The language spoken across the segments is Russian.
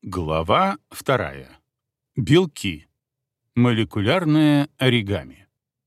Глава 2. Белки. Молекулярное оригами.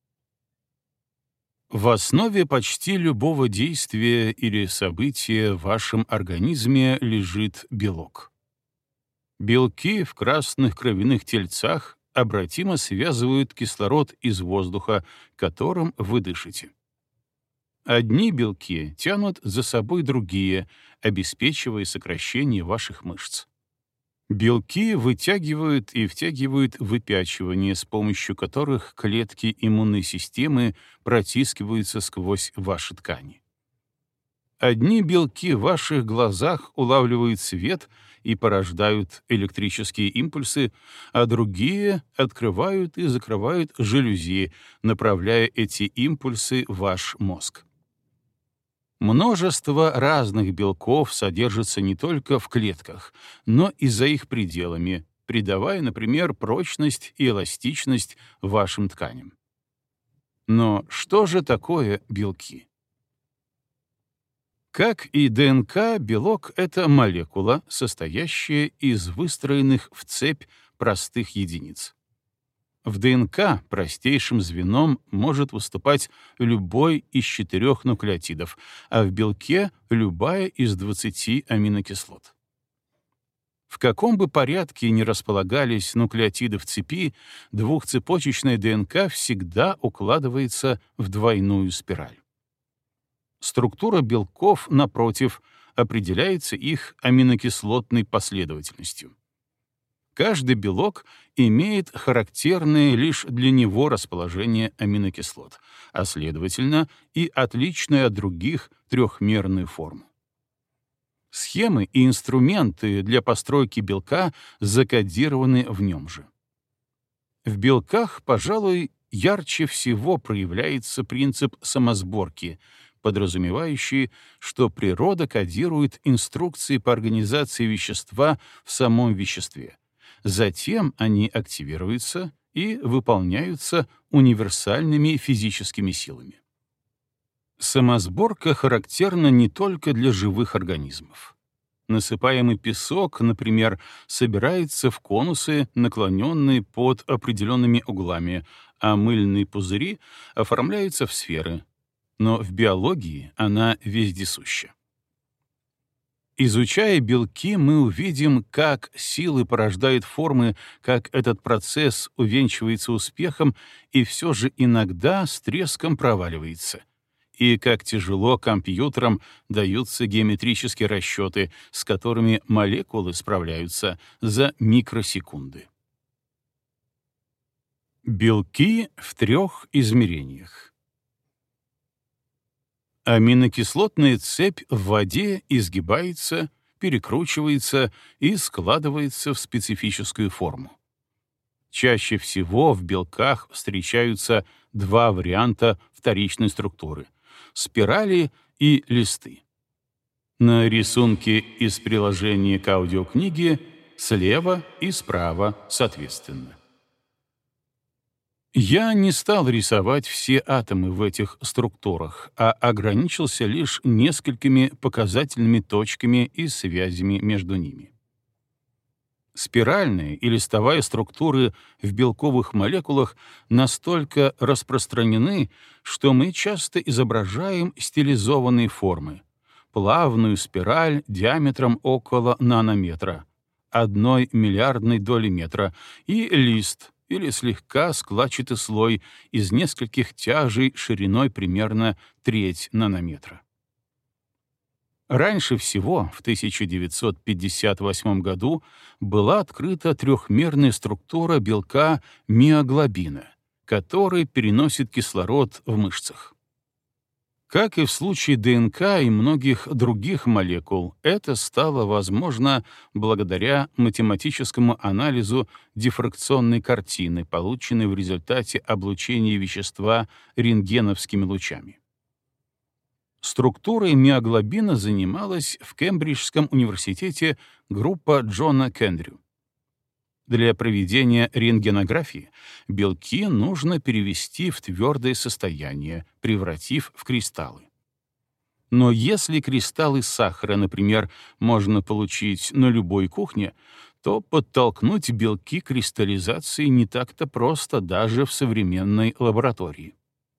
В основе почти любого действия или события в вашем организме лежит белок. Белки в красных кровяных тельцах обратимо связывают кислород из воздуха, которым вы дышите. Одни белки тянут за собой другие, обеспечивая сокращение ваших мышц. Белки вытягивают и втягивают выпячивание, с помощью которых клетки иммунной системы протискиваются сквозь ваши ткани. Одни белки в ваших глазах улавливают свет и порождают электрические импульсы, а другие открывают и закрывают жалюзи, направляя эти импульсы в ваш мозг. Множество разных белков содержится не только в клетках, но и за их пределами, придавая, например, прочность и эластичность вашим тканям. Но что же такое белки? Как и ДНК, белок — это молекула, состоящая из выстроенных в цепь простых единиц. В ДНК простейшим звеном может выступать любой из 4 нуклеотидов, а в белке — любая из 20 аминокислот. В каком бы порядке ни располагались нуклеотиды в цепи, двухцепочечная ДНК всегда укладывается в двойную спираль. Структура белков, напротив, определяется их аминокислотной последовательностью. Каждый белок имеет характерное лишь для него расположение аминокислот, а следовательно и отличную от других трехмерную форму. Схемы и инструменты для постройки белка закодированы в нем же. В белках, пожалуй, ярче всего проявляется принцип самосборки, подразумевающий, что природа кодирует инструкции по организации вещества в самом веществе. Затем они активируются и выполняются универсальными физическими силами. Самосборка характерна не только для живых организмов. Насыпаемый песок, например, собирается в конусы, наклоненные под определенными углами, а мыльные пузыри оформляются в сферы. Но в биологии она вездесуща. Изучая белки, мы увидим, как силы порождают формы, как этот процесс увенчивается успехом и все же иногда с треском проваливается, и как тяжело компьютерам даются геометрические расчеты, с которыми молекулы справляются за микросекунды. Белки в 3 измерениях. Аминокислотная цепь в воде изгибается, перекручивается и складывается в специфическую форму. Чаще всего в белках встречаются 2 варианта вторичной структуры — спирали и листы. На рисунке из приложения к аудиокниге слева и справа соответственно. Я не стал рисовать все атомы в этих структурах, а ограничился лишь несколькими показательными точками и связями между ними. Спиральная и листовая структуры в белковых молекулах настолько распространены, что мы часто изображаем стилизованные формы: плавную спираль диаметром около нанометра, 1 миллиардной доли метра, и лист или слегка складчатый слой из нескольких тяжей шириной примерно 1/3 нанометра. Раньше всего, в 1958 году, была открыта трехмерная структура белка миоглобина, который переносит кислород в мышцах. Как и в случае ДНК и многих других молекул, это стало возможно благодаря математическому анализу дифракционной картины, полученной в результате облучения вещества рентгеновскими лучами. Структурой миоглобина занималась в Кембриджском университете группа Джона Кендрю. Для проведения рентгенографии белки нужно перевести в твердое состояние, превратив в кристаллы. Но если кристаллы сахара, например, можно получить на любой кухне, то подтолкнуть белки к кристаллизации не так-то просто даже в современной лаборатории.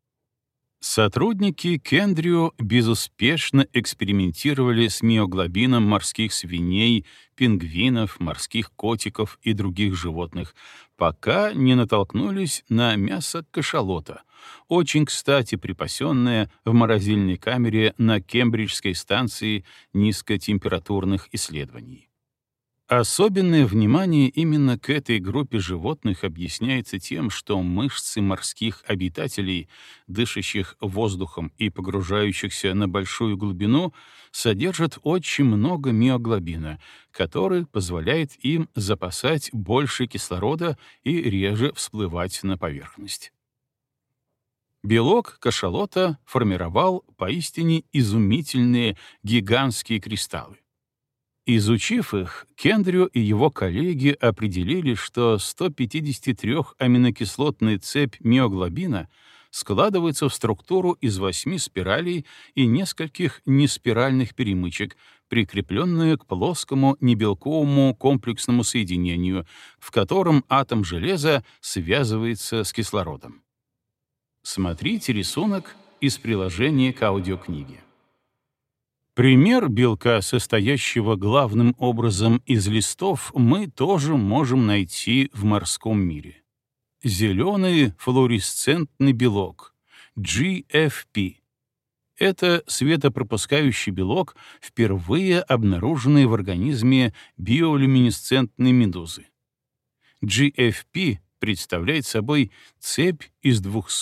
Сотрудники Кендрю безуспешно экспериментировали с миоглобином морских свиней, пингвинов, морских котиков и других животных, пока не натолкнулись на мясо кашалота, очень кстати припасенное в морозильной камере на Кембриджской станции низкотемпературных исследований. Особенное внимание именно к этой группе животных объясняется тем, что мышцы морских обитателей, дышащих воздухом и погружающихся на большую глубину, содержат очень много миоглобина, который позволяет им запасать больше кислорода и реже всплывать на поверхность. Белок кашалота формировал поистине изумительные гигантские кристаллы. Изучив их, Кендрю и его коллеги определили, что 153-аминокислотная цепь миоглобина складывается в структуру из 8 спиралей и нескольких неспиральных перемычек, прикрепленную к плоскому небелковому комплексному соединению, в котором атом железа связывается с кислородом. Смотрите рисунок из приложения к аудиокниге. Пример белка, состоящего главным образом из листов, мы тоже можем найти в морском мире. Зеленый флуоресцентный белок — GFP. Это светопропускающий белок, впервые обнаруженный в организме биолюминесцентной медузы. GFP представляет собой цепь из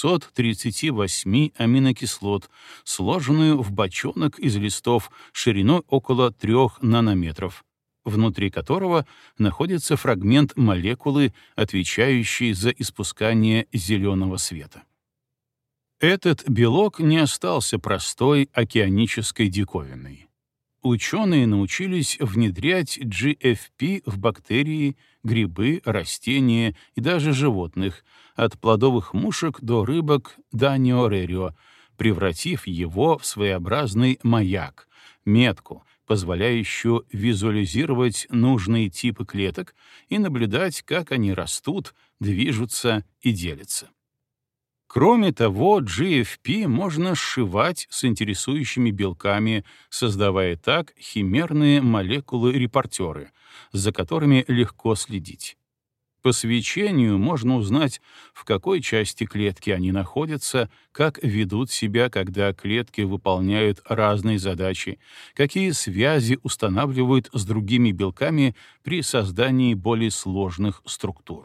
238 аминокислот, сложенную в бочонок из листов шириной около 3 нанометров, внутри которого находится фрагмент молекулы, отвечающий за испускание зеленого света. Этот белок не остался простой океанической диковиной. Ученые научились внедрять GFP в бактерии, грибы, растения и даже животных, от плодовых мушек до рыбок Данио Рерио, превратив его в своеобразный маяк, метку, позволяющую визуализировать нужные типы клеток и наблюдать, как они растут, движутся и делятся. Кроме того, GFP можно сшивать с интересующими белками, создавая так химерные молекулы-репортеры, за которыми легко следить. По свечению можно узнать, в какой части клетки они находятся, как ведут себя, когда клетки выполняют разные задачи, какие связи устанавливают с другими белками при создании более сложных структур.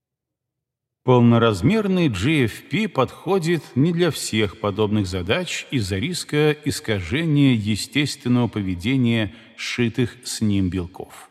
Полноразмерный GFP подходит не для всех подобных задач из-за риска искажения естественного поведения сшитых с ним белков.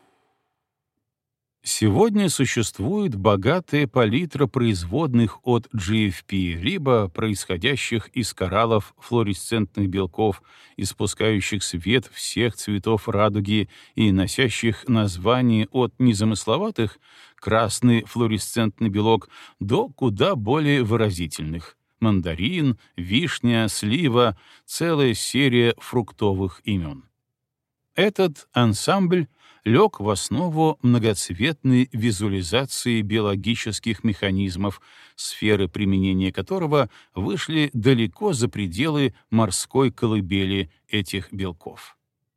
Сегодня существует богатая палитра производных от GFP, либо происходящих из кораллов флуоресцентных белков, испускающих свет всех цветов радуги и носящих названия от незамысловатых красный флуоресцентный белок до куда более выразительных — мандарин, вишня, слива, целая серия фруктовых имен. Этот ансамбль лег в основу многоцветной визуализации биологических механизмов, сферы применения которого вышли далеко за пределы морской колыбели этих белков.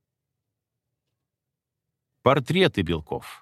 Портреты белков.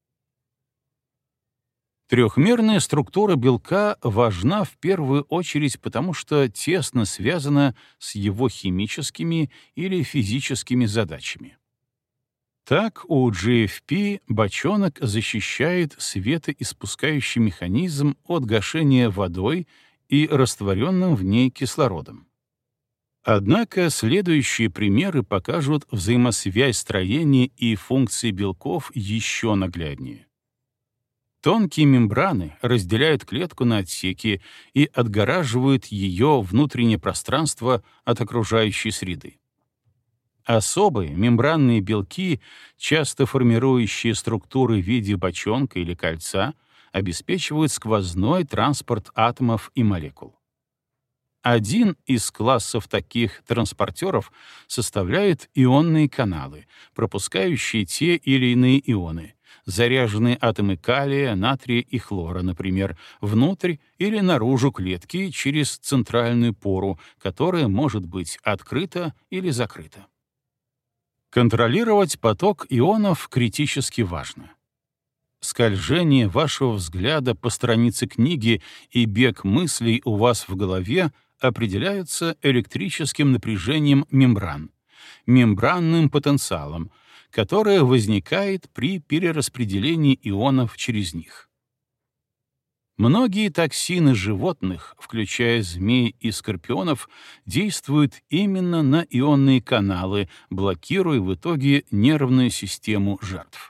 Трехмерная структура белка важна в первую очередь потому, что тесно связана с его химическими или физическими задачами. Так, у GFP бочонок защищает светоиспускающий механизм от гашения водой и растворенным в ней кислородом. Однако следующие примеры покажут взаимосвязь строения и функций белков еще нагляднее. Тонкие мембраны разделяют клетку на отсеки и отгораживают ее внутреннее пространство от окружающей среды. Особые мембранные белки, часто формирующие структуры в виде бочонка или кольца, обеспечивают сквозной транспорт атомов и молекул. Один из классов таких транспортеров составляет ионные каналы, пропускающие те или иные ионы, заряженные атомы калия, натрия и хлора, например, внутрь или наружу клетки через центральную пору, которая может быть открыта или закрыта. Контролировать поток ионов критически важно. Скольжение вашего взгляда по странице книги и бег мыслей у вас в голове определяются электрическим напряжением мембран, мембранным потенциалом, которое возникает при перераспределении ионов через них. Многие токсины животных, включая змей и скорпионов, действуют именно на ионные каналы, блокируя в итоге нервную систему жертв.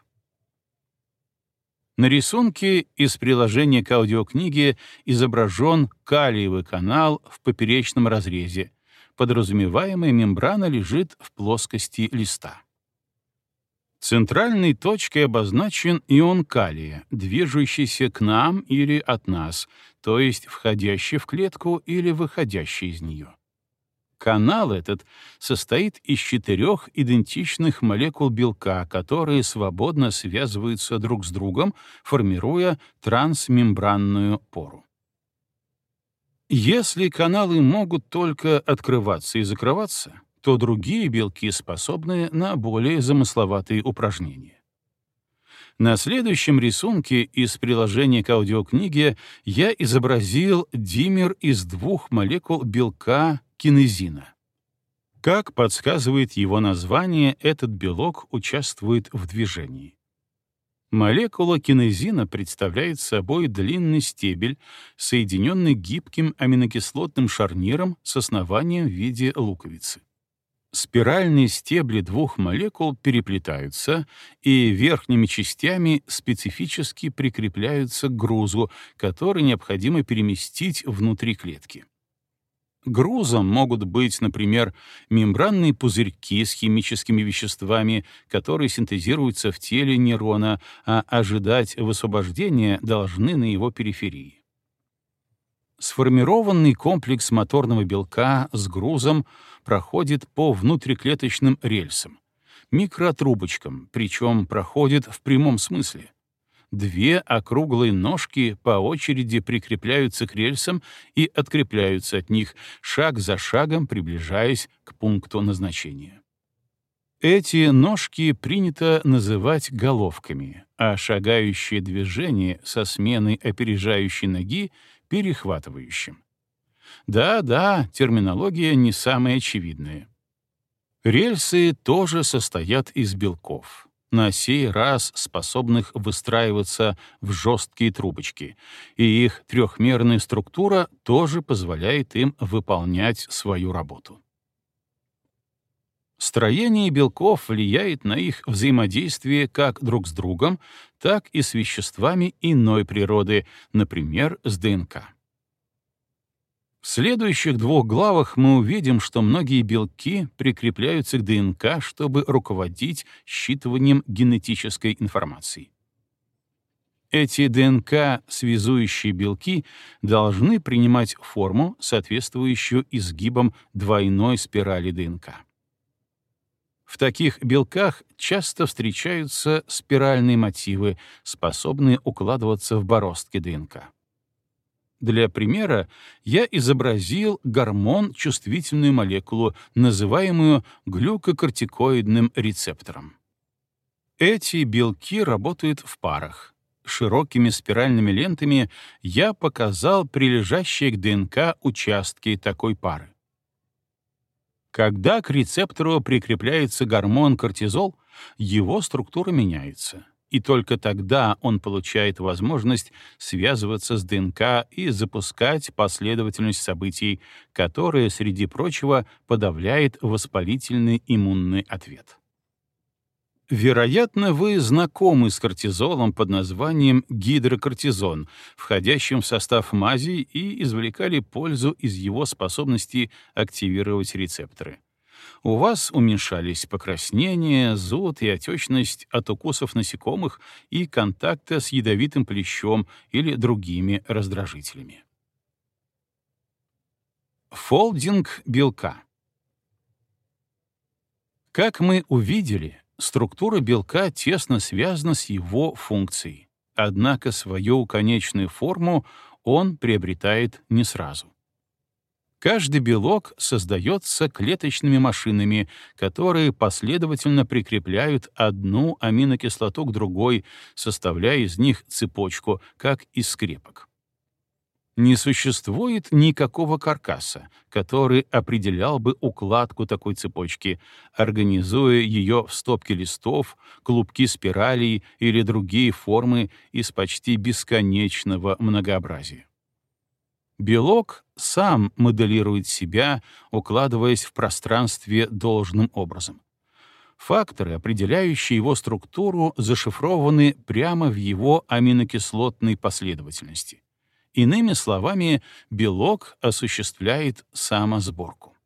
На рисунке из приложения к аудиокниге изображен калиевый канал в поперечном разрезе. Подразумеваемая мембрана лежит в плоскости листа. Центральной точкой обозначен ион калия, движущийся к нам или от нас, то есть входящий в клетку или выходящий из нее. Канал этот состоит из 4 идентичных молекул белка, которые свободно связываются друг с другом, формируя трансмембранную пору. Если каналы могут только открываться и закрываться, то другие белки способны на более замысловатые упражнения. На следующем рисунке из приложения к аудиокниге я изобразил димер из 2 молекул белка кинезина. Как подсказывает его название, этот белок участвует в движении. Молекула кинезина представляет собой длинный стебель, соединенный гибким аминокислотным шарниром с основанием в виде луковицы. Спиральные стебли 2 молекул переплетаются и верхними частями специфически прикрепляются к грузу, который необходимо переместить внутри клетки. Грузом могут быть, например, мембранные пузырьки с химическими веществами, которые синтезируются в теле нейрона, а ожидать высвобождения должны на его периферии. Сформированный комплекс моторного белка с грузом проходит по внутриклеточным рельсам, микротрубочкам, причем проходит в прямом смысле. 2 округлые ножки по очереди прикрепляются к рельсам и открепляются от них, шаг за шагом приближаясь к пункту назначения. Эти ножки принято называть головками, а шагающее движение со сменой опережающей ноги — перехватывающим. Да, терминология не самая очевидная. Рельсы тоже состоят из белков, на сей раз способных выстраиваться в жесткие трубочки, и их трехмерная структура тоже позволяет им выполнять свою работу. Строение белков влияет на их взаимодействие как друг с другом, так и с веществами иной природы, например, с ДНК. В следующих 2 главах мы увидим, что многие белки прикрепляются к ДНК, чтобы руководить считыванием генетической информации. Эти ДНК-связующие белки должны принимать форму, соответствующую изгибам двойной спирали ДНК. В таких белках часто встречаются спиральные мотивы, способные укладываться в бороздки ДНК. Для примера я изобразил гормон-чувствительную молекулу, называемую глюкокортикоидным рецептором. Эти белки работают в парах. Широкими спиральными лентами я показал прилежащие к ДНК участки такой пары. Когда к рецептору прикрепляется гормон кортизол, его структура меняется, и только тогда он получает возможность связываться с ДНК и запускать последовательность событий, которая, среди прочего, подавляет воспалительный иммунный ответ. Вероятно, вы знакомы с кортизолом под названием гидрокортизон, входящим в состав мазей, и извлекали пользу из его способности активировать рецепторы. У вас уменьшались покраснение, зуд и отечность от укусов насекомых и контакта с ядовитым плещом или другими раздражителями. Фолдинг белка. Как мы увидели, Структура белка тесно связана с его функцией, однако свою конечную форму он приобретает не сразу. Каждый белок создается клеточными машинами, которые последовательно прикрепляют одну аминокислоту к другой, составляя из них цепочку, как из скрепок. Не существует никакого каркаса, который определял бы укладку такой цепочки, организуя ее в стопке листов, клубки спиралей или другие формы из почти бесконечного многообразия. Белок сам моделирует себя, укладываясь в пространстве должным образом. Факторы, определяющие его структуру, зашифрованы прямо в его аминокислотной последовательности. Иными словами, белок осуществляет самосборку.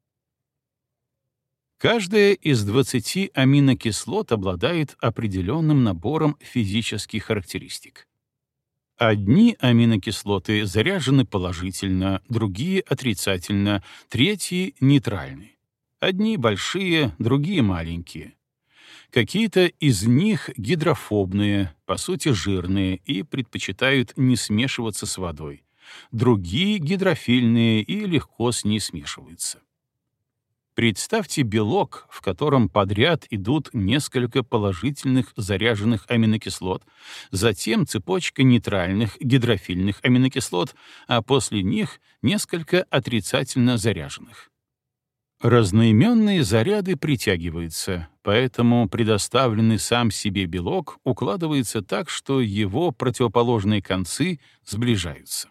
Каждая из 20 аминокислот обладает определенным набором физических характеристик. Одни аминокислоты заряжены положительно, другие — отрицательно, третьи — нейтральны. Одни большие, другие — маленькие. Какие-то из них гидрофобные, по сути жирные, и предпочитают не смешиваться с водой. Другие — гидрофильные и легко с ней смешиваются. Представьте белок, в котором подряд идут несколько положительных заряженных аминокислот, затем цепочка нейтральных гидрофильных аминокислот, а после них несколько отрицательно заряженных. Разноименные заряды притягиваются, поэтому предоставленный сам себе белок укладывается так, что его противоположные концы сближаются.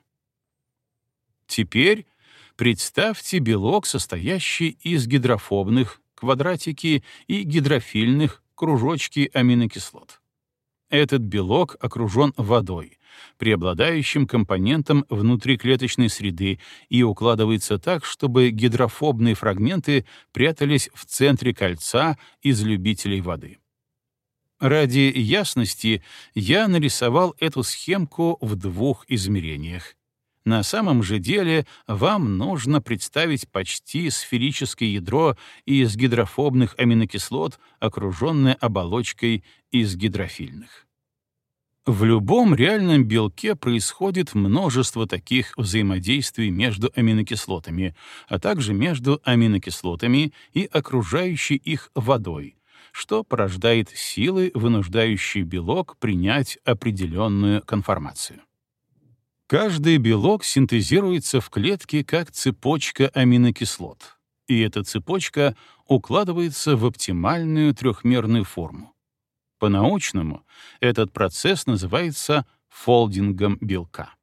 Теперь представьте белок, состоящий из гидрофобных, квадратики, и гидрофильных, кружочки аминокислот. Этот белок окружен водой, преобладающим компонентом внутриклеточной среды, и укладывается так, чтобы гидрофобные фрагменты прятались в центре кольца из любителей воды. Ради ясности я нарисовал эту схемку в двух измерениях. На самом же деле вам нужно представить почти сферическое ядро из гидрофобных аминокислот, окруженное оболочкой из гидрофильных. В любом реальном белке происходит множество таких взаимодействий между аминокислотами, а также между аминокислотами и окружающей их водой, что порождает силы, вынуждающие белок принять определенную конформацию. Каждый белок синтезируется в клетке как цепочка аминокислот, и эта цепочка укладывается в оптимальную трехмерную форму. По-научному этот процесс называется фолдингом белка.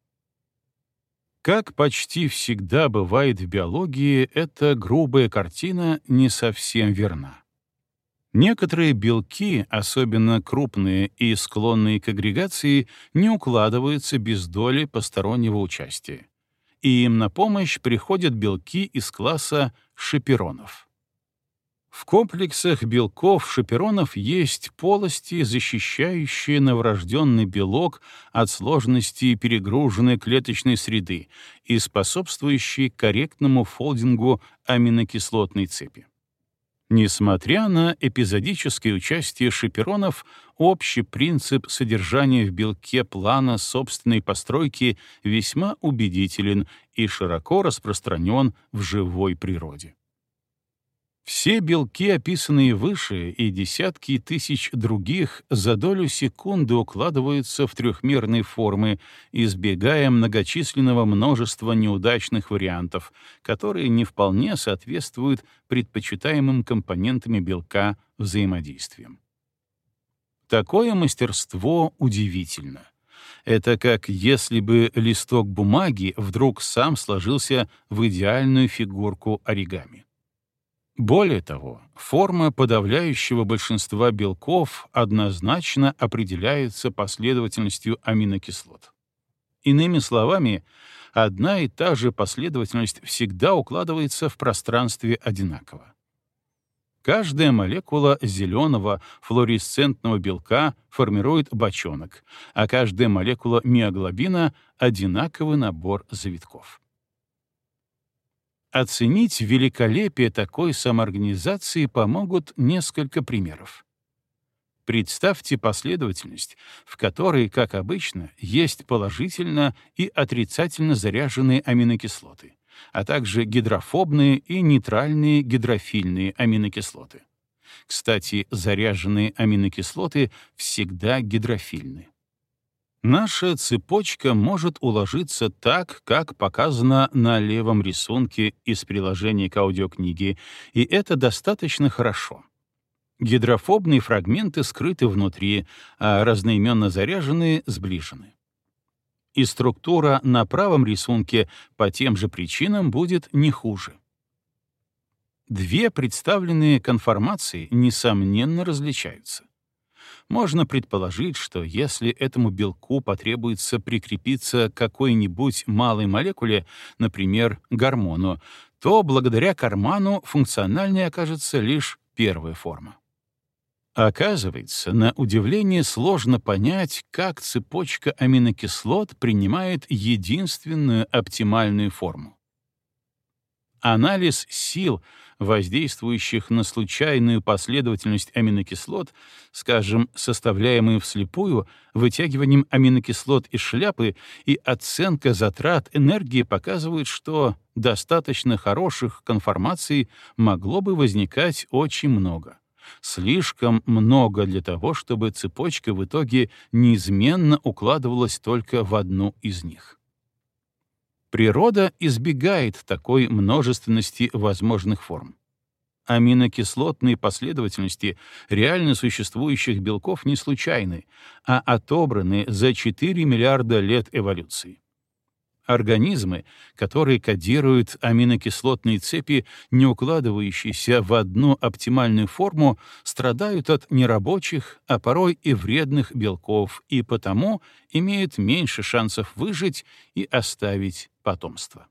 Как почти всегда бывает в биологии, эта грубая картина не совсем верна. Некоторые белки, особенно крупные и склонные к агрегации, не укладываются без доли постороннего участия. И им на помощь приходят белки из класса шаперонов. В комплексах белков-шаперонов есть полости, защищающие новорожденный белок от сложности перегруженной клеточной среды и способствующие корректному фолдингу аминокислотной цепи. Несмотря на эпизодическое участие шаперонов, общий принцип содержания в белке плана собственной постройки весьма убедителен и широко распространен в живой природе. Все белки, описанные выше, и десятки тысяч других, за долю секунды укладываются в трехмерные формы, избегая многочисленного множества неудачных вариантов, которые не вполне соответствуют предпочитаемым компонентами белка взаимодействиям. Такое мастерство удивительно. Это как если бы листок бумаги вдруг сам сложился в идеальную фигурку оригами. Более того, форма подавляющего большинства белков однозначно определяется последовательностью аминокислот. Иными словами, одна и та же последовательность всегда укладывается в пространстве одинаково. Каждая молекула зеленого флуоресцентного белка формирует бочонок, а каждая молекула миоглобина — одинаковый набор завитков. Оценить великолепие такой самоорганизации помогут несколько примеров. Представьте последовательность, в которой, как обычно, есть положительно и отрицательно заряженные аминокислоты, а также гидрофобные и нейтральные гидрофильные аминокислоты. Кстати, заряженные аминокислоты всегда гидрофильны. Наша цепочка может уложиться так, как показано на левом рисунке из приложения к аудиокниге, и это достаточно хорошо. Гидрофобные фрагменты скрыты внутри, а разноименно заряженные сближены. И структура на правом рисунке по тем же причинам будет не хуже. Две представленные конформации, несомненно, различаются. Можно предположить, что если этому белку потребуется прикрепиться к какой-нибудь малой молекуле, например, гормону, то благодаря карману функциональной окажется лишь первая форма. Оказывается, на удивление сложно понять, как цепочка аминокислот принимает единственную оптимальную форму. Анализ сил, воздействующих на случайную последовательность аминокислот, скажем, составляемую вслепую, вытягиванием аминокислот из шляпы, и оценка затрат энергии показывают, что достаточно хороших конформаций могло бы возникать очень много. Слишком много для того, чтобы цепочка в итоге неизменно укладывалась только в одну из них. Природа избегает такой множественности возможных форм. Аминокислотные последовательности реально существующих белков не случайны, а отобраны за 4 миллиарда лет эволюции. Организмы, которые кодируют аминокислотные цепи, не укладывающиеся в одну оптимальную форму, страдают от нерабочих, а порой и вредных белков, и потому имеют меньше шансов выжить и оставить потомство.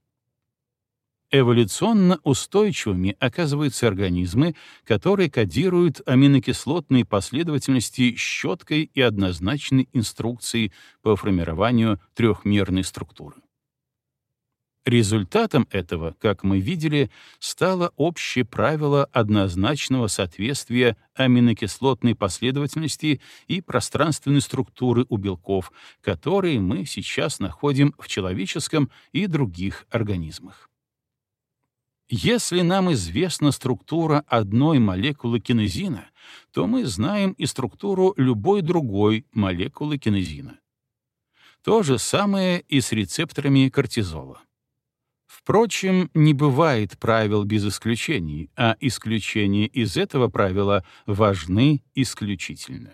Эволюционно устойчивыми оказываются организмы, которые кодируют аминокислотные последовательности с четкой и однозначной инструкцией по формированию трехмерной структуры. Результатом этого, как мы видели, стало общее правило однозначного соответствия аминокислотной последовательности и пространственной структуры у белков, которые мы сейчас находим в человеческом и других организмах. Если нам известна структура одной молекулы кинезина, то мы знаем и структуру любой другой молекулы кинезина. То же самое и с рецепторами кортизола. Впрочем, не бывает правил без исключений, а исключения из этого правила важны исключительно.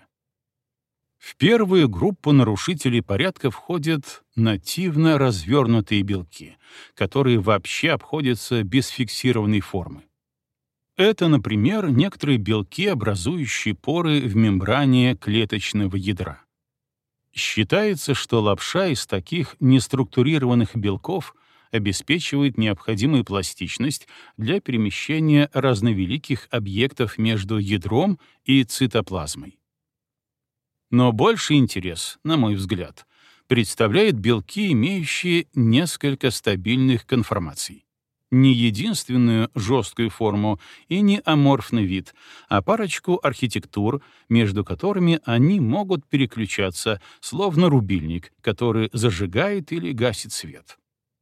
В первую группу нарушителей порядка входят нативно развернутые белки, которые вообще обходятся без фиксированной формы. Это, например, некоторые белки, образующие поры в мембране клеточного ядра. Считается, что лапша из таких неструктурированных белков обеспечивает необходимую пластичность для перемещения разновеликих объектов между ядром и цитоплазмой. Но больший интерес, на мой взгляд, представляют белки, имеющие несколько стабильных конформаций. Не единственную жесткую форму и не аморфный вид, а парочку архитектур, между которыми они могут переключаться, словно рубильник, который зажигает или гасит свет.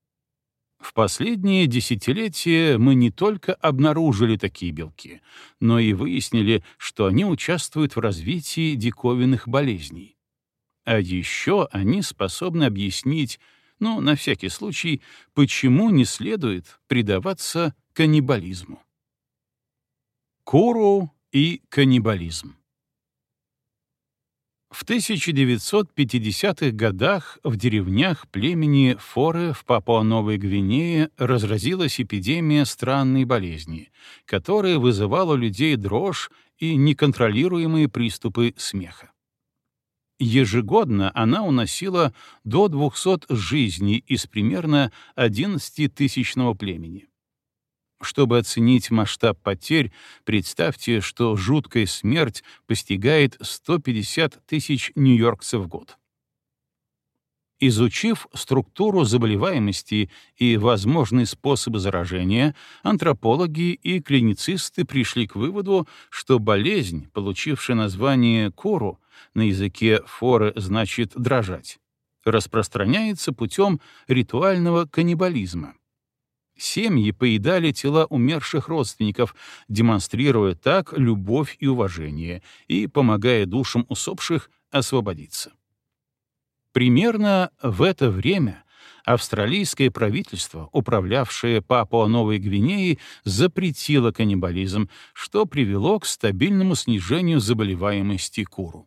В последние десятилетия мы не только обнаружили такие белки, но и выяснили, что они участвуют в развитии диковинных болезней. А еще они способны объяснить, на всякий случай, почему не следует предаваться каннибализму. Куру и каннибализм. В 1950-х годах в деревнях племени Форе в Папуа-Новой Гвинее разразилась эпидемия странной болезни, которая вызывала у людей дрожь и неконтролируемые приступы смеха. Ежегодно она уносила до 200 жизней из примерно 11-тысячного племени. Чтобы оценить масштаб потерь, представьте, что жуткая смерть постигает 150 тысяч нью-йоркцев в год. Изучив структуру заболеваемости и возможные способы заражения, антропологи и клиницисты пришли к выводу, что болезнь, получившая название куру, на языке форы значит «дрожать», распространяется путем ритуального каннибализма. Семьи поедали тела умерших родственников, демонстрируя так любовь и уважение и помогая душам усопших освободиться. Примерно в это время австралийское правительство, управлявшее Папуа-Новой Гвинеей, запретило каннибализм, что привело к стабильному снижению заболеваемости куру.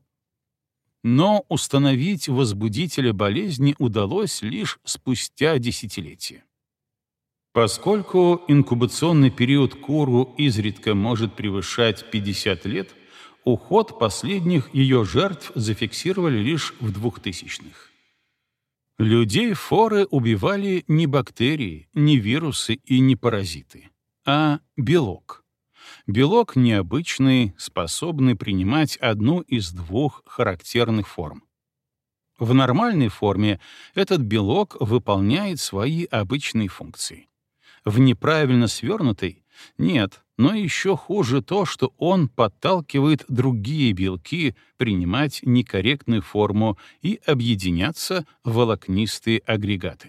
Но установить возбудителя болезни удалось лишь спустя десятилетия. Поскольку инкубационный период куру изредка может превышать 50 лет, уход последних ее жертв зафиксировали лишь в 2000-х. Людей форы убивали не бактерии, не вирусы и не паразиты, а белок. Белок необычный, способный принимать одну из двух характерных форм. В нормальной форме этот белок выполняет свои обычные функции. В неправильно свернутой — нет, но еще хуже то, что он подталкивает другие белки принимать некорректную форму и объединяться в волокнистые агрегаты.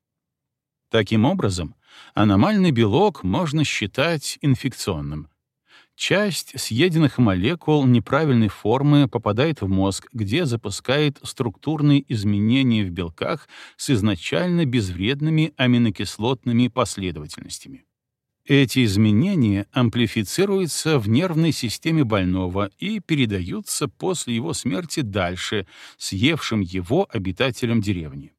Таким образом, аномальный белок можно считать инфекционным. Часть съеденных молекул неправильной формы попадает в мозг, где запускает структурные изменения в белках с изначально безвредными аминокислотными последовательностями. Эти изменения амплифицируются в нервной системе больного и передаются после его смерти дальше, съевшим его обитателям деревни.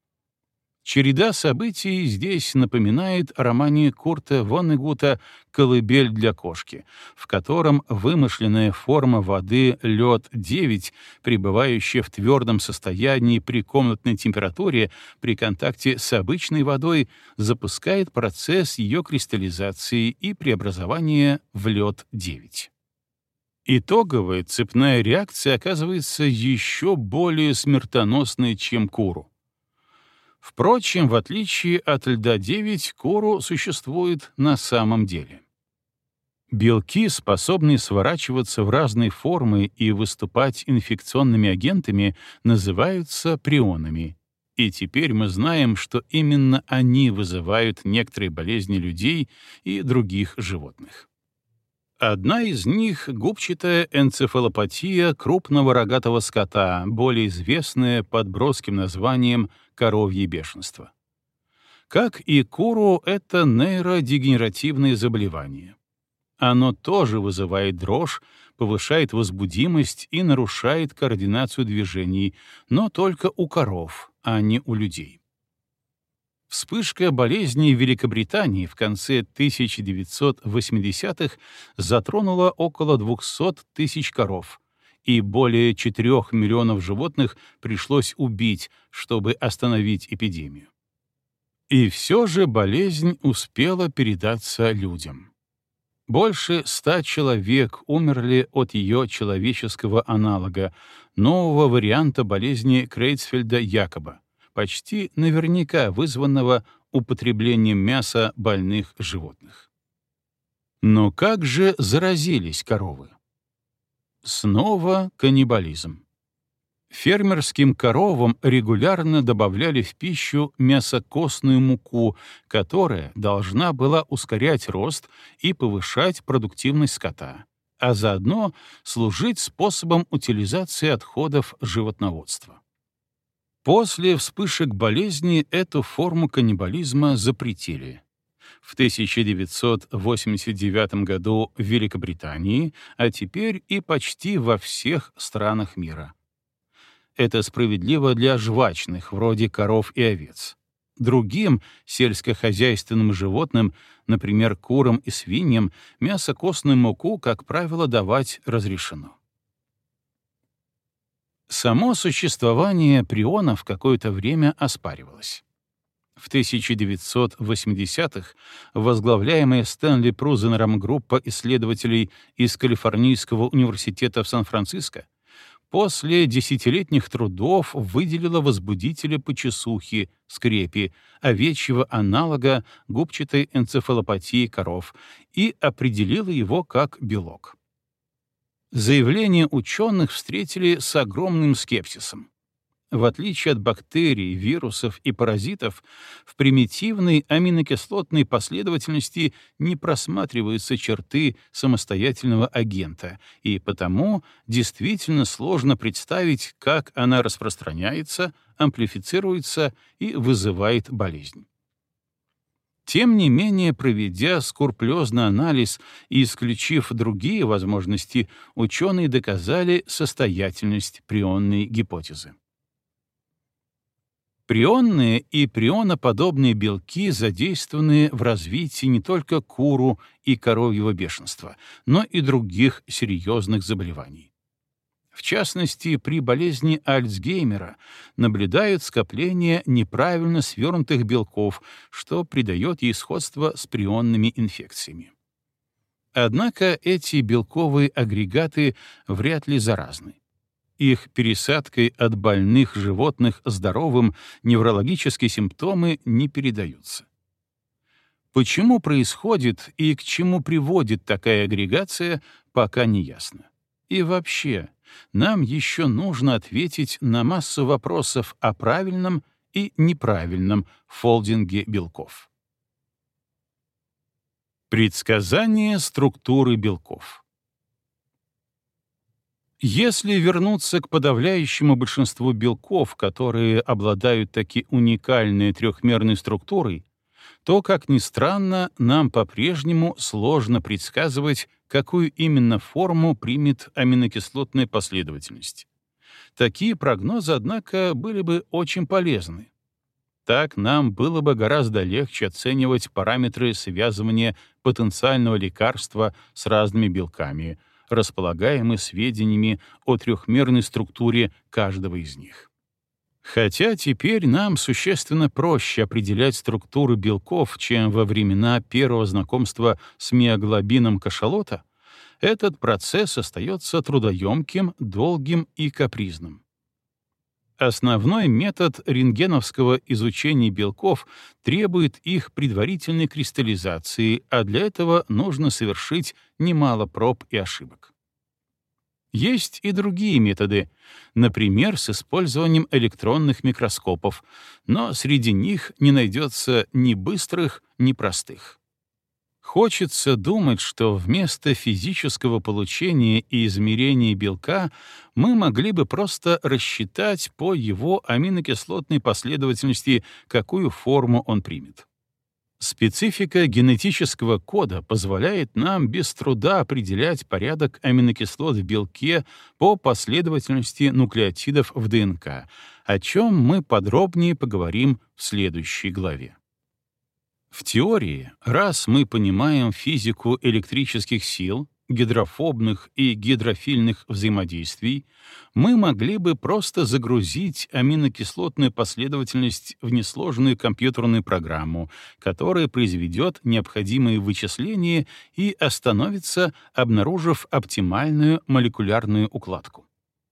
Череда событий здесь напоминает о романе Курта Воннегута «Колыбель для кошки», в котором вымышленная форма воды лед-9, пребывающая в твердом состоянии при комнатной температуре, при контакте с обычной водой, запускает процесс ее кристаллизации и преобразования в лед-9. Итоговая цепная реакция оказывается еще более смертоносной, чем куру. Впрочем, в отличие от льда-9, куру существует на самом деле. Белки, способные сворачиваться в разные формы и выступать инфекционными агентами, называются прионами. И теперь мы знаем, что именно они вызывают некоторые болезни людей и других животных. Одна из них — губчатая энцефалопатия крупного рогатого скота, более известная под броским названием коровье бешенство. Как и куру, это нейродегенеративное заболевание. Оно тоже вызывает дрожь, повышает возбудимость и нарушает координацию движений, но только у коров, а не у людей. Вспышка болезни в Великобритании в конце 1980-х затронула около 200 тысяч коров, и более 4 миллионов животных пришлось убить, чтобы остановить эпидемию. И все же болезнь успела передаться людям. Больше 100 человек умерли от ее человеческого аналога, нового варианта болезни Крейцфельда-Якоба, почти наверняка вызванного употреблением мяса больных животных. Но как же заразились коровы? Снова каннибализм. Фермерским коровам регулярно добавляли в пищу мясокостную муку, которая должна была ускорять рост и повышать продуктивность скота, а заодно служить способом утилизации отходов животноводства. После вспышек болезни эту форму каннибализма запретили. В 1989 году в Великобритании, а теперь и почти во всех странах мира. Это справедливо для жвачных, вроде коров и овец. Другим сельскохозяйственным животным, например, курам и свиньям, мясокостную муку, как правило, давать разрешено. Само существование прионов какое-то время оспаривалось. В 1980-х возглавляемая Стэнли Прузенером группа исследователей из Калифорнийского университета в Сан-Франциско после десятилетних трудов выделила возбудителя почесухи, скрепи, овечьего аналога губчатой энцефалопатии коров и определила его как белок. Заявления ученых встретили с огромным скепсисом. В отличие от бактерий, вирусов и паразитов, в примитивной аминокислотной последовательности не просматриваются черты самостоятельного агента, и потому действительно сложно представить, как она распространяется, амплифицируется и вызывает болезнь. Тем не менее, проведя скрупулезный анализ и исключив другие возможности, ученые доказали состоятельность прионной гипотезы. Прионные и прионоподобные белки задействованы в развитии не только куру и коровьего бешенства, но и других серьезных заболеваний. В частности, при болезни Альцгеймера наблюдают скопление неправильно свернутых белков, что придает ей сходство с прионными инфекциями. Однако эти белковые агрегаты вряд ли заразны. Их пересадкой от больных животных здоровым неврологические симптомы не передаются. Почему происходит и к чему приводит такая агрегация, пока не ясно. И вообще, нам еще нужно ответить на массу вопросов о правильном и неправильном фолдинге белков. Предсказание структуры белков. Если вернуться к подавляющему большинству белков, которые обладают таки уникальной трехмерной структурой, то, как ни странно, нам по-прежнему сложно предсказывать, какую именно форму примет аминокислотная последовательность. Такие прогнозы, однако, были бы очень полезны. Так нам было бы гораздо легче оценивать параметры связывания потенциального лекарства с разными белками, располагаемы сведениями о трехмерной структуре каждого из них. Хотя теперь нам существенно проще определять структуру белков, чем во времена первого знакомства с миоглобином кашалота, этот процесс остается трудоемким, долгим и капризным. Основной метод рентгеновского изучения белков требует их предварительной кристаллизации, а для этого нужно совершить немало проб и ошибок. Есть и другие методы, например, с использованием электронных микроскопов, но среди них не найдется ни быстрых, ни простых. Хочется думать, что вместо физического получения и измерения белка мы могли бы просто рассчитать по его аминокислотной последовательности, какую форму он примет. Специфика генетического кода позволяет нам без труда определять порядок аминокислот в белке по последовательности нуклеотидов в ДНК, о чем мы подробнее поговорим в следующей главе. В теории, раз мы понимаем физику электрических сил, гидрофобных и гидрофильных взаимодействий, мы могли бы просто загрузить аминокислотную последовательность в несложную компьютерную программу, которая произведет необходимые вычисления и остановится, обнаружив оптимальную молекулярную укладку.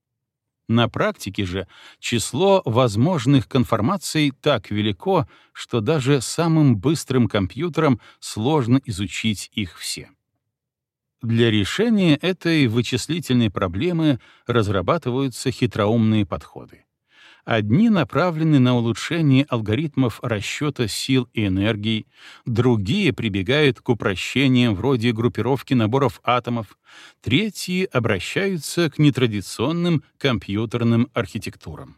На практике же число возможных конформаций так велико, что даже самым быстрым компьютерам сложно изучить их все. Для решения этой вычислительной проблемы разрабатываются хитроумные подходы. Одни направлены на улучшение алгоритмов расчета сил и энергий, другие прибегают к упрощениям вроде группировки наборов атомов, третьи обращаются к нетрадиционным компьютерным архитектурам.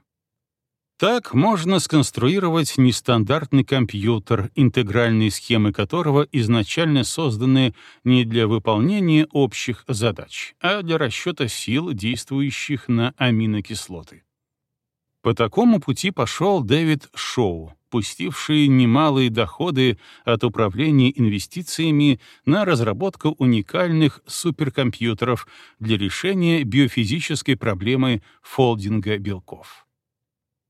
Так можно сконструировать нестандартный компьютер, интегральные схемы которого изначально созданы не для выполнения общих задач, а для расчета сил, действующих на аминокислоты. По такому пути пошел Дэвид Шоу, пустивший немалые доходы от управления инвестициями на разработку уникальных суперкомпьютеров для решения биофизической проблемы фолдинга белков.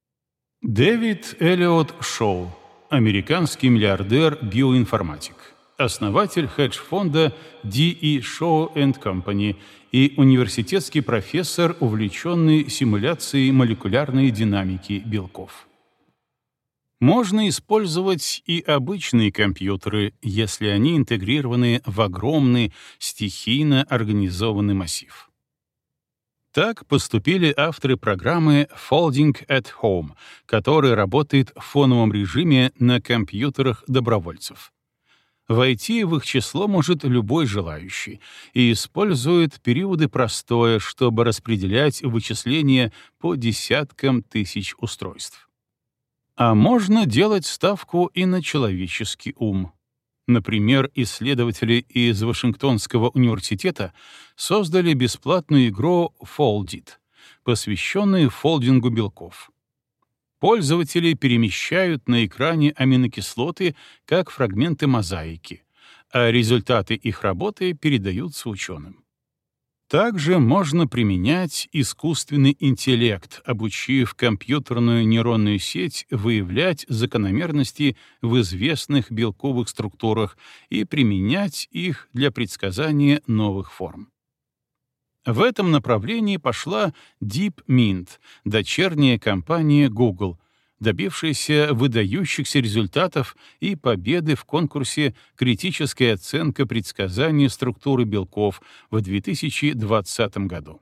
Дэвид Эллиот Шоу, американский миллиардер-биоинформатик, основатель хедж-фонда D.E. Shaw Company и университетский профессор, увлеченный симуляцией молекулярной динамики белков. Можно использовать и обычные компьютеры, если они интегрированы в огромный стихийно организованный массив. Так поступили авторы программы Folding at Home, которая работает в фоновом режиме на компьютерах добровольцев. Войти в их число может любой желающий и использует периоды простоя, чтобы распределять вычисления по десяткам тысяч устройств. А можно делать ставку и на человеческий ум. Например, исследователи из Вашингтонского университета создали бесплатную игру Foldit, посвященную фолдингу белков. Пользователи перемещают на экране аминокислоты как фрагменты мозаики, а результаты их работы передаются ученым. Также можно применять искусственный интеллект, обучив компьютерную нейронную сеть выявлять закономерности в известных белковых структурах и применять их для предсказания новых форм. В этом направлении пошла DeepMind, дочерняя компания Google, добившаяся выдающихся результатов и победы в конкурсе «Критическая оценка предсказания структуры белков» в 2020 году.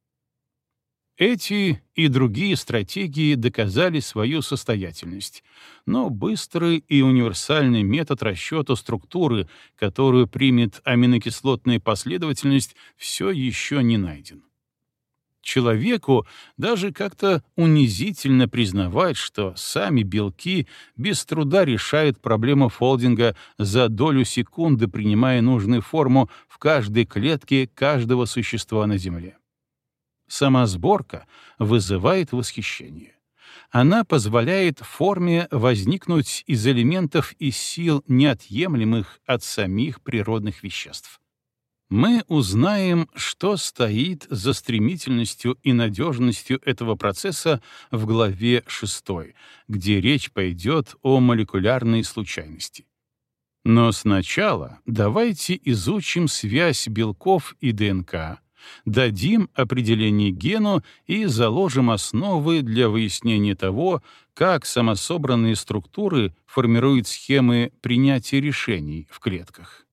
Эти и другие стратегии доказали свою состоятельность, но быстрый и универсальный метод расчета структуры, которую примет аминокислотная последовательность, все еще не найден. Человеку даже как-то унизительно признавать, что сами белки без труда решают проблему фолдинга за долю секунды, принимая нужную форму в каждой клетке каждого существа на Земле. Сама сборка вызывает восхищение. Она позволяет форме возникнуть из элементов и сил, неотъемлемых от самих природных веществ. Мы узнаем, что стоит за стремительностью и надежностью этого процесса в главе 6, где речь пойдет о молекулярной случайности. Но сначала давайте изучим связь белков и ДНК, дадим определение гену и заложим основы для выяснения того, как самособранные структуры формируют схемы принятия решений в клетках.